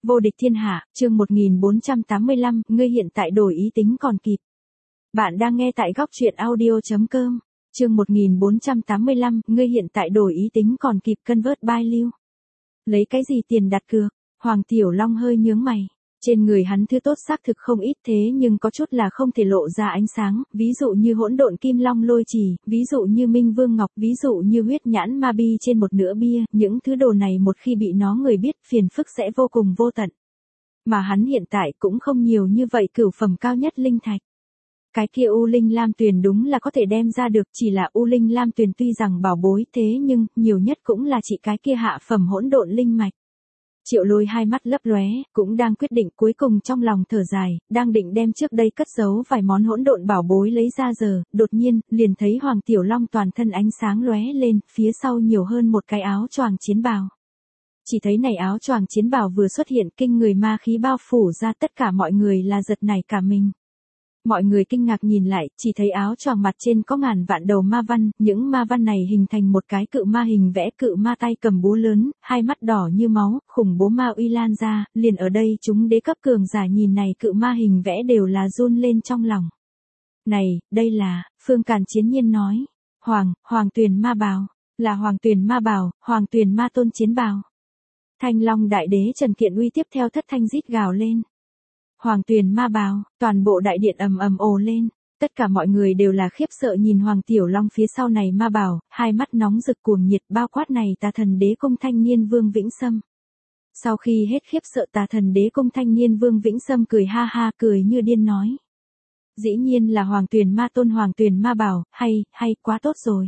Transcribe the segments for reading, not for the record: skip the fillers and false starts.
Vô địch thiên hạ, chương 1485, ngươi hiện tại đổi ý tính còn kịp. Bạn đang nghe tại góc truyện audio.com, chương 1485, ngươi hiện tại đổi ý tính còn kịp convert by lưu. Lấy cái gì tiền đặt cược? Hoàng Tiểu Long hơi nhướng mày. Trên người hắn thứ tốt xác thực không ít thế nhưng có chút là không thể lộ ra ánh sáng, ví dụ như hỗn độn kim long lôi chỉ, ví dụ như minh vương ngọc, ví dụ như huyết nhãn ma bi trên một nửa bia, những thứ đồ này một khi bị nó người biết phiền phức sẽ vô cùng vô tận. Mà hắn hiện tại cũng không nhiều như vậy cửu phẩm cao nhất linh thạch. Cái kia U Linh Lam Tuyền đúng là có thể đem ra được, chỉ là U Linh Lam Tuyền tuy rằng bảo bối thế nhưng nhiều nhất cũng là chỉ cái kia hạ phẩm hỗn độn linh mạch. Triệu Lôi hai mắt lấp lóe, cũng đang quyết định, cuối cùng trong lòng thở dài, đang định đem trước đây cất giấu vài món hỗn độn bảo bối lấy ra giờ, đột nhiên, liền thấy Hoàng Tiểu Long toàn thân ánh sáng lóe lên, phía sau nhiều hơn một cái áo choàng chiến bào. Chỉ thấy này áo choàng chiến bào vừa xuất hiện, kinh người ma khí bao phủ ra, tất cả mọi người là giật nảy cả mình. Mọi người kinh ngạc nhìn lại, chỉ thấy áo choàng mặt trên có ngàn vạn đầu ma văn, những ma văn này hình thành một cái cự ma hình vẽ, cự ma tay cầm búa lớn, hai mắt đỏ như máu, khủng bố ma uy lan ra, liền ở đây chúng đế cấp cường giả nhìn này cự ma hình vẽ đều là run lên trong lòng. Này, đây là, Phương Càn Chiến Nhiên nói, Hoàng Tuyền ma bào, là Hoàng Tuyền ma bào, Hoàng Tuyền ma tôn chiến bào. Thanh Long đại đế Trần Kiện Uy tiếp theo thất thanh rít gào lên. Hoàng Tuyền ma bào, toàn bộ đại điện ầm ầm ồ lên, tất cả mọi người đều là khiếp sợ nhìn Hoàng Tiểu Long phía sau này ma bào, hai mắt nóng rực cuồng nhiệt, bao quát này Tà Thần Đế Cung thanh niên Vương Vĩnh Sâm. Sau khi hết khiếp sợ, Tà Thần Đế Cung thanh niên Vương Vĩnh Sâm cười ha ha, cười như điên nói: dĩ nhiên là Hoàng Tuyền ma tôn, Hoàng Tuyền ma bào, hay quá tốt rồi.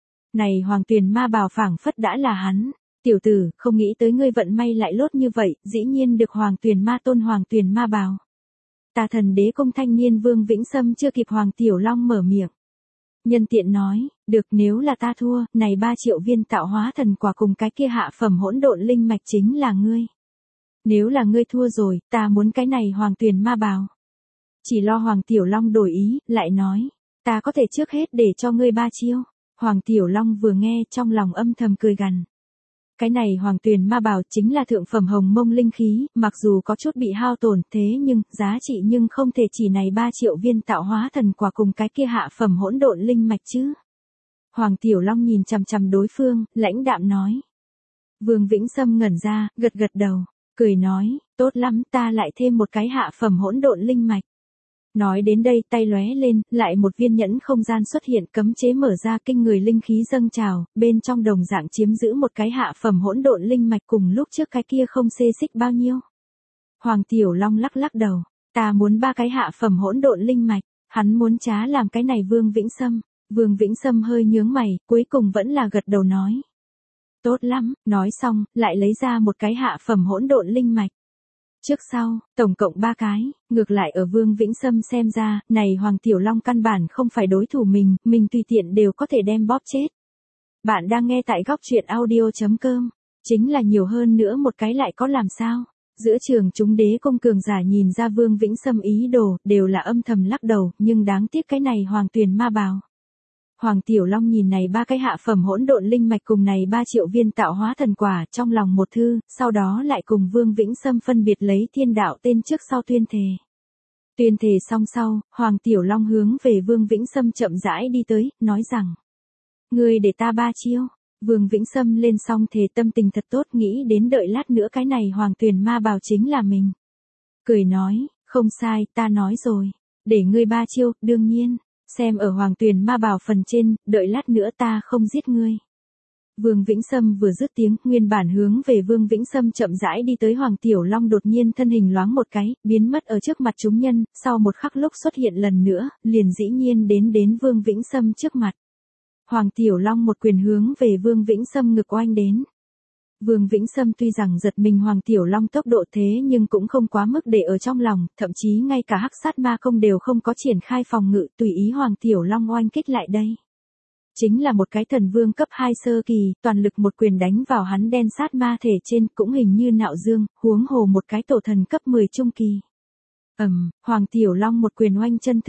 Này Hoàng Tuyền ma bào phảng phất đã là hắn. Tiểu tử, không nghĩ tới ngươi vận may lại lốt như vậy, dĩ nhiên được Hoàng Tuyền ma tôn, Hoàng Tuyền ma bào. Tà Thần Đế Cung thanh niên Vương Vĩnh Sâm chưa kịp Hoàng Tiểu Long mở miệng, nhân tiện nói: được, nếu là ta thua, này 3 triệu viên tạo hóa thần quả cùng cái kia hạ phẩm hỗn độn linh mạch chính là ngươi. Nếu là ngươi thua rồi, ta muốn cái này Hoàng Tuyền ma bào. Chỉ lo Hoàng Tiểu Long đổi ý, lại nói: ta có thể trước hết để cho ngươi 3 chiêu. Hoàng Tiểu Long vừa nghe trong lòng âm thầm cười gằn. Cái này Hoàng Tuyền ma bào chính là thượng phẩm hồng mông linh khí, mặc dù có chút bị hao tổn thế nhưng, giá trị nhưng không thể chỉ này 3 triệu viên tạo hóa thần quả cùng cái kia hạ phẩm hỗn độn linh mạch chứ. Hoàng Tiểu Long nhìn chằm chằm đối phương, lãnh đạm nói. Vương Vĩnh Sâm ngẩn ra, gật gật đầu, cười nói: tốt lắm, ta lại thêm một cái hạ phẩm hỗn độn linh mạch. Nói đến đây tay lóe lên, lại một viên nhẫn không gian xuất hiện, cấm chế mở ra, kinh người linh khí dâng trào, bên trong đồng dạng chiếm giữ một cái hạ phẩm hỗn độn linh mạch cùng lúc trước cái kia không xê xích bao nhiêu. Hoàng Tiểu Long lắc lắc đầu, ta muốn 3 cái hạ phẩm hỗn độn linh mạch, hắn muốn trá làm cái này Vương Vĩnh Sâm. Vương Vĩnh Sâm hơi nhướng mày, cuối cùng vẫn là gật đầu nói. Tốt lắm, nói xong, lại lấy ra một cái hạ phẩm hỗn độn linh mạch. Trước sau, tổng cộng 3 cái, ngược lại ở Vương Vĩnh Sâm xem ra, này Hoàng Tiểu Long căn bản không phải đối thủ mình tùy tiện đều có thể đem bóp chết. Bạn đang nghe tại góc truyện audio.com, chính là nhiều hơn nữa một cái lại có làm sao. Giữa trường chúng đế cung cường giả nhìn ra Vương Vĩnh Sâm ý đồ, đều là âm thầm lắc đầu, nhưng đáng tiếc cái này Hoàng Tuyền ma bào. Hoàng Tiểu Long nhìn này 3 cái hạ phẩm hỗn độn linh mạch cùng này 3 triệu viên tạo hóa thần quả, trong lòng một thư, sau đó lại cùng Vương Vĩnh Sâm phân biệt lấy thiên đạo tên trước sau tuyên thề. Tuyên thề xong sau, Hoàng Tiểu Long hướng về Vương Vĩnh Sâm chậm rãi đi tới, nói rằng: ngươi để ta 3 chiêu. Vương Vĩnh Sâm lên xong thề tâm tình thật tốt, nghĩ đến đợi lát nữa cái này Hoàng Tuyền ma bào chính là mình. Cười nói: không sai, ta nói rồi, để ngươi 3 chiêu, đương nhiên. Xem ở Hoàng Tuyền ma bào phần trên, đợi lát nữa ta không giết ngươi. Vương Vĩnh Sâm vừa dứt tiếng, nguyên bản hướng về Vương Vĩnh Sâm chậm rãi đi tới Hoàng Tiểu Long đột nhiên thân hình loáng một cái, biến mất ở trước mặt chúng nhân, sau một khắc lúc xuất hiện lần nữa, liền dĩ nhiên đến Vương Vĩnh Sâm trước mặt. Hoàng Tiểu Long một quyền hướng về Vương Vĩnh Sâm ngực oanh đến. Vương Vĩnh Sâm tuy rằng giật mình Hoàng Tiểu Long tốc độ thế nhưng cũng không quá mức để ở trong lòng, thậm chí ngay cả hắc sát ma công đều không có triển khai phòng ngự, tùy ý Hoàng Tiểu Long oanh kích lại đây. Chính là một cái thần vương cấp 2 sơ kỳ, toàn lực một quyền đánh vào hắn đen sát ma thể trên, cũng hình như nạo dương, huống hồ một cái tổ thần cấp 10 trung kỳ. Hoàng Tiểu Long một quyền oanh chân thực,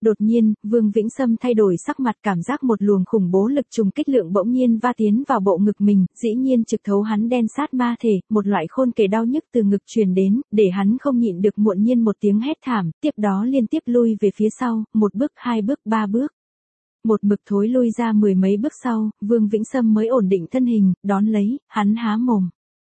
Đột nhiên, Vương Vĩnh Sâm thay đổi sắc mặt, cảm giác một luồng khủng bố lực trùng kích lượng bỗng nhiên va tiến vào bộ ngực mình, dĩ nhiên trực thấu hắn đen sát ma thể, một loại khôn kể đau nhức từ ngực truyền đến, để hắn không nhịn được muộn nhiên một tiếng hét thảm, tiếp đó liên tiếp lui về phía sau, một bước, hai bước, ba bước. Một mực thối lui ra mười mấy bước sau, Vương Vĩnh Sâm mới ổn định thân hình, đón lấy, hắn há mồm.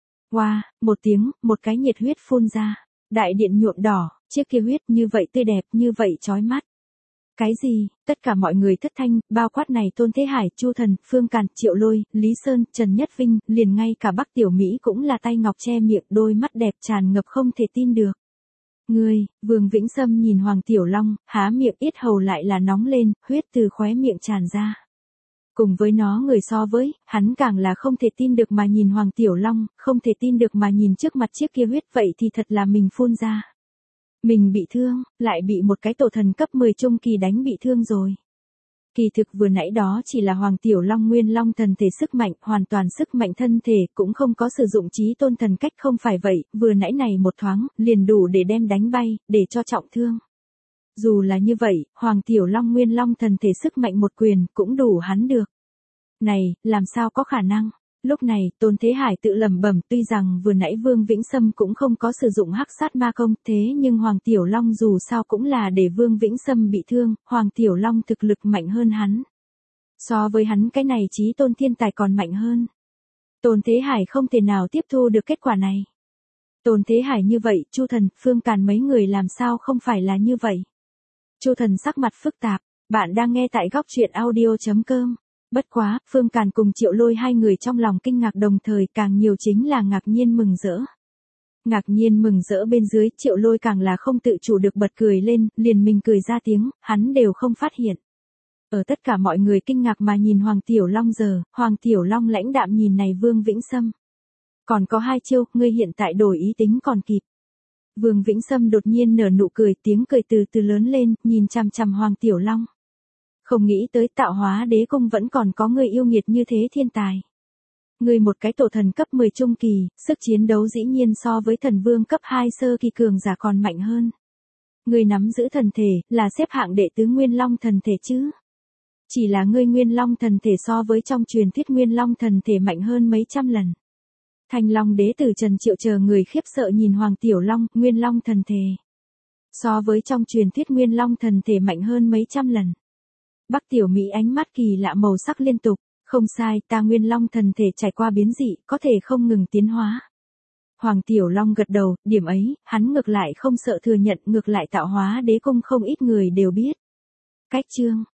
Oa, một tiếng, một cái nhiệt huyết phun ra, đại điện nhuộm đỏ, chiếc kia huyết như vậy tươi đẹp, như vậy chói mắt. Cái gì? Tất cả mọi người thất thanh, bao quát này Tôn Thế Hải, Chu Thần, Phương Càn, Triệu Lôi, Lý Sơn, Trần Nhất Vinh, liền ngay cả Bắc Tiểu Mỹ cũng là tay ngọc che miệng, đôi mắt đẹp tràn ngập không thể tin được. Ngươi, Vương Vĩnh Sâm nhìn Hoàng Tiểu Long, há miệng yết hầu lại là nóng lên, huyết từ khóe miệng tràn ra. Cùng với nó người so với, hắn càng là không thể tin được mà nhìn Hoàng Tiểu Long, không thể tin được mà nhìn trước mặt chiếc kia huyết, vậy thì thật là mình phun ra. Mình bị thương, lại bị một cái tổ thần cấp 10 trung kỳ đánh bị thương rồi. Kỳ thực vừa nãy đó chỉ là Hoàng Tiểu Long nguyên long thần thể sức mạnh, hoàn toàn sức mạnh thân thể, cũng không có sử dụng chí tôn thần cách, không phải vậy, vừa nãy này một thoáng, liền đủ để đem đánh bay, để cho trọng thương. Dù là như vậy, Hoàng Tiểu Long nguyên long thần thể sức mạnh một quyền, cũng đủ hắn được. Này, làm sao có khả năng? Lúc này, Tôn Thế Hải tự lẩm bẩm, tuy rằng vừa nãy Vương Vĩnh Sâm cũng không có sử dụng hắc sát ma công, thế nhưng Hoàng Tiểu Long dù sao cũng là để Vương Vĩnh Sâm bị thương, Hoàng Tiểu Long thực lực mạnh hơn hắn. So với hắn cái này chí tôn thiên tài còn mạnh hơn. Tôn Thế Hải không thể nào tiếp thu được kết quả này. Tôn Thế Hải như vậy, Chu Thần, Phương Càn mấy người làm sao không phải là như vậy. Chu Thần sắc mặt phức tạp, bạn đang nghe tại góc truyện audio.com. Bất quá, Phương Càn cùng Triệu Lôi hai người trong lòng kinh ngạc đồng thời, càng nhiều chính là ngạc nhiên mừng rỡ. Ngạc nhiên mừng rỡ bên dưới, Triệu Lôi càng là không tự chủ được bật cười lên, liền mình cười ra tiếng, hắn đều không phát hiện. Ở tất cả mọi người kinh ngạc mà nhìn Hoàng Tiểu Long giờ, Hoàng Tiểu Long lãnh đạm nhìn này Vương Vĩnh Sâm. Còn có hai chiêu, ngươi hiện tại đổi ý tính còn kịp. Vương Vĩnh Sâm đột nhiên nở nụ cười, tiếng cười từ từ lớn lên, nhìn chằm chằm Hoàng Tiểu Long. Không nghĩ tới Tạo Hóa Đế Cung vẫn còn có người yêu nghiệt như thế thiên tài. Người một cái tổ thần cấp 10 trung kỳ, sức chiến đấu dĩ nhiên so với thần vương cấp 2 sơ kỳ cường giả còn mạnh hơn. Người nắm giữ thần thể, là xếp hạng đệ tứ Nguyên Long thần thể chứ. Chỉ là ngươi Nguyên Long thần thể so với trong truyền thuyết Nguyên Long thần thể mạnh hơn mấy trăm lần. Thanh Long Đế tử Trần Triệu chờ người khiếp sợ nhìn Hoàng Tiểu Long, Nguyên Long thần thể. So với trong truyền thuyết Nguyên Long thần thể mạnh hơn mấy trăm lần. Bắc Tiểu Mỹ ánh mắt kỳ lạ màu sắc liên tục, không sai, ta Nguyên Long thần thể trải qua biến dị, có thể không ngừng tiến hóa. Hoàng Tiểu Long gật đầu, điểm ấy, hắn ngược lại không sợ thừa nhận, ngược lại Tạo Hóa Đế Cung không ít người đều biết. Cách chương